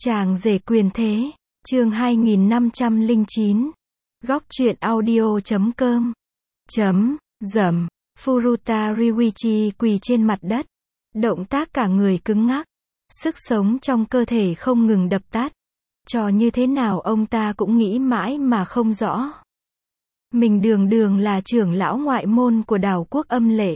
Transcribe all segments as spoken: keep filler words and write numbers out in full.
Chàng rể quyền thế, chương hai nghìn năm trăm lẻ chín. Góc truyện audio chấm com. Chấm, dầm, Furuta Ryuichi quỳ trên mặt đất. Động tác cả người cứng ngắc. Sức sống trong cơ thể không ngừng đập tắt. Cho như thế nào ông ta cũng nghĩ mãi mà không rõ. Mình đường đường là trưởng lão ngoại môn của đảo quốc Âm Lệ.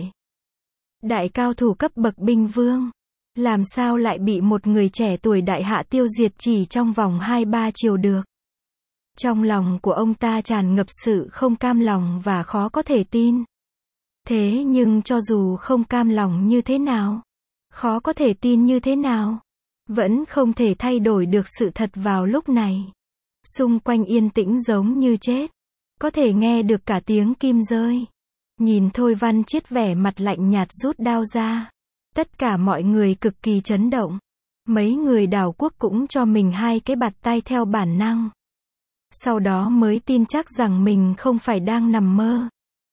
Đại cao thủ cấp bậc binh vương. Làm sao lại bị một người trẻ tuổi đại hạ tiêu diệt chỉ trong vòng hai ba chiều được. Trong lòng của ông ta tràn ngập sự không cam lòng và khó có thể tin. Thế nhưng cho dù không cam lòng như thế nào, khó có thể tin như thế nào, vẫn không thể thay đổi được sự thật vào lúc này. Xung quanh yên tĩnh giống như chết. Có thể nghe được cả tiếng kim rơi. Nhìn Thôi Văn Chiết vẻ mặt lạnh nhạt rút đao ra. Tất cả mọi người cực kỳ chấn động. Mấy người đảo quốc cũng cho mình hai cái bạt tay theo bản năng. Sau đó mới tin chắc rằng mình không phải đang nằm mơ.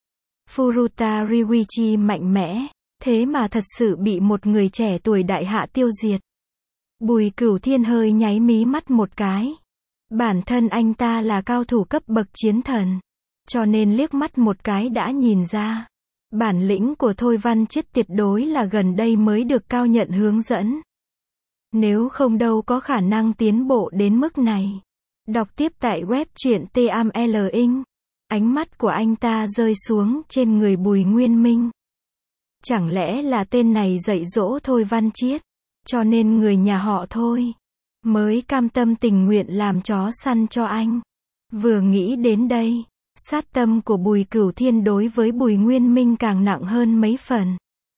Furuta Ryuichi mạnh mẽ, thế mà thật sự bị một người trẻ tuổi đại hạ tiêu diệt. Bùi Cửu Thiên hơi nháy mí mắt một cái. Bản thân anh ta là cao thủ cấp bậc chiến thần, cho nên liếc mắt một cái đã nhìn ra. Bản lĩnh của Thôi Văn Chiết tuyệt đối là gần đây mới được Cao Nhận hướng dẫn. Nếu không đâu có khả năng tiến bộ đến mức này. Đọc tiếp tại web truyện T A M L Inc. Ánh mắt của anh ta rơi xuống trên người Bùi Nguyên Minh. Chẳng lẽ là tên này dạy dỗ Thôi Văn Chiết, cho nên người nhà họ Thôi mới cam tâm tình nguyện làm chó săn cho anh. Vừa nghĩ đến đây, sát tâm của Bùi Cửu Thiên đối với Bùi Nguyên Minh càng nặng hơn mấy phần.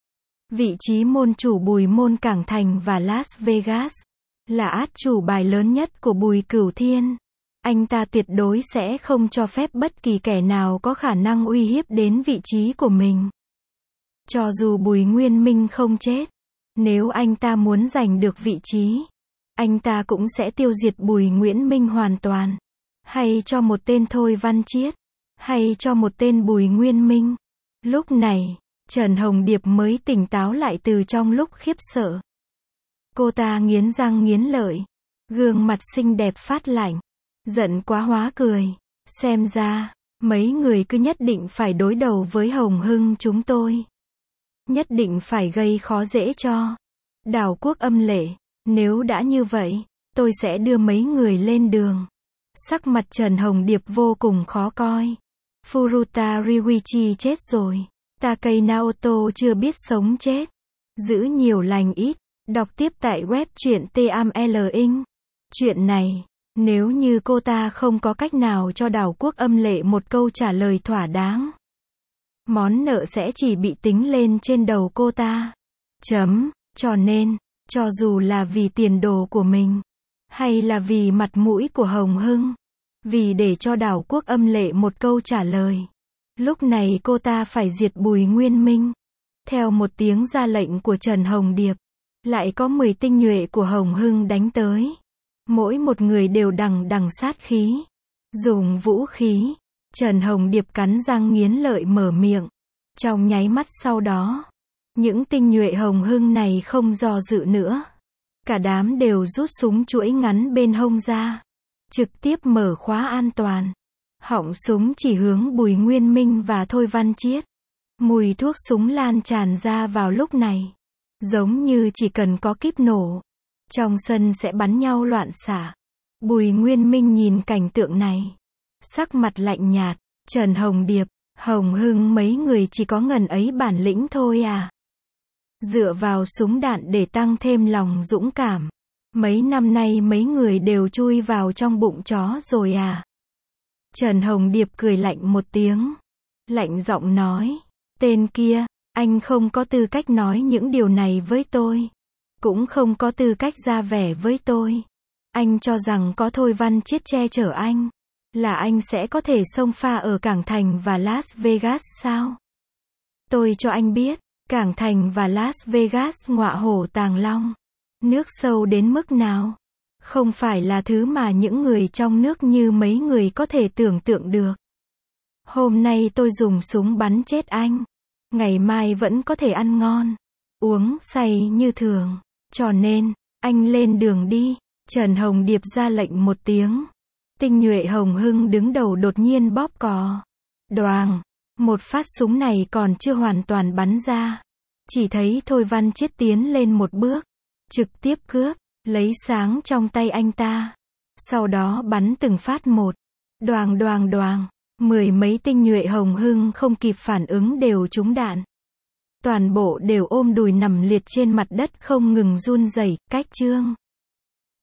Vị trí môn chủ Bùi Môn Cảng Thành và Las Vegas là át chủ bài lớn nhất của Bùi Cửu Thiên. Anh ta tuyệt đối sẽ không cho phép bất kỳ kẻ nào có khả năng uy hiếp đến vị trí của mình. Cho dù Bùi Nguyên Minh không chết, nếu anh ta muốn giành được vị trí, anh ta cũng sẽ tiêu diệt Bùi Nguyễn Minh hoàn toàn. Hay cho một tên Thôi Văn Chiết, hay cho một tên Bùi Nguyên Minh. Lúc này, Trần Hồng Điệp mới tỉnh táo lại từ trong lúc khiếp sợ. Cô ta nghiến răng nghiến lợi, gương mặt xinh đẹp phát lạnh, giận quá hóa cười. Xem ra, mấy người cứ nhất định phải đối đầu với Hồng Hưng chúng tôi. Nhất định phải gây khó dễ cho đảo quốc Âm Lệ. Nếu đã như vậy, tôi sẽ đưa mấy người lên đường. Sắc mặt Trần Hồng Điệp vô cùng khó coi. Furuta Ryuichi chết rồi. Takei Naoto chưa biết sống chết. Giữ nhiều lành ít. Đọc tiếp tại web truyện T A M L Inc. Chuyện này, nếu như cô ta không có cách nào cho đảo quốc Âm Lệ một câu trả lời thỏa đáng, món nợ sẽ chỉ bị tính lên trên đầu cô ta. Chấm, cho nên, cho dù là vì tiền đồ của mình, hay là vì mặt mũi của Hồng Hưng, vì để cho đảo quốc Âm Lệ một câu trả lời, lúc này cô ta phải diệt Bùi Nguyên Minh. Theo một tiếng ra lệnh của Trần Hồng Điệp, lại có mười tinh nhuệ của Hồng Hưng đánh tới. Mỗi một người đều đằng đằng sát khí, dùng vũ khí. Trần Hồng Điệp cắn răng nghiến lợi mở miệng. Trong nháy mắt sau đó, những tinh nhuệ Hồng Hưng này không do dự nữa. Cả đám đều rút súng chuỗi ngắn bên hông ra, trực tiếp mở khóa an toàn. Họng súng chỉ hướng Bùi Nguyên Minh và Thôi Văn Chiết. Mùi thuốc súng lan tràn ra vào lúc này, giống như chỉ cần có kíp nổ, trong sân sẽ bắn nhau loạn xạ. Bùi Nguyên Minh nhìn cảnh tượng này, sắc mặt lạnh nhạt. Trần Hồng Điệp, Hồng Hưng mấy người chỉ có ngần ấy bản lĩnh thôi à? Dựa vào súng đạn để tăng thêm lòng dũng cảm. Mấy năm nay mấy người đều chui vào trong bụng chó rồi à? Trần Hồng Điệp cười lạnh một tiếng. Lạnh giọng nói, tên kia, anh không có tư cách nói những điều này với tôi. Cũng không có tư cách ra vẻ với tôi. Anh cho rằng có Thôi Văn Chiết che chở anh, là anh sẽ có thể xông pha ở Cảng Thành và Las Vegas sao? Tôi cho anh biết, Cảng Thành và Las Vegas ngọa hổ tàng long. Nước sâu đến mức nào? Không phải là thứ mà những người trong nước như mấy người có thể tưởng tượng được. Hôm nay tôi dùng súng bắn chết anh. Ngày mai vẫn có thể ăn ngon, uống say như thường. Cho nên, anh lên đường đi. Trần Hồng Điệp ra lệnh một tiếng. Tinh nhuệ Hồng Hưng đứng đầu đột nhiên bóp cò. Đoàng, một phát súng này còn chưa hoàn toàn bắn ra. Chỉ thấy Thôi Văn Chiết tiến lên một bước, trực tiếp cướp, lấy sáng trong tay anh ta. Sau đó bắn từng phát một. Đoàng đoàng đoàng, mười mấy tinh nhuệ Hồng Hưng không kịp phản ứng đều trúng đạn. Toàn bộ đều ôm đùi nằm liệt trên mặt đất không ngừng run rẩy, cách chương.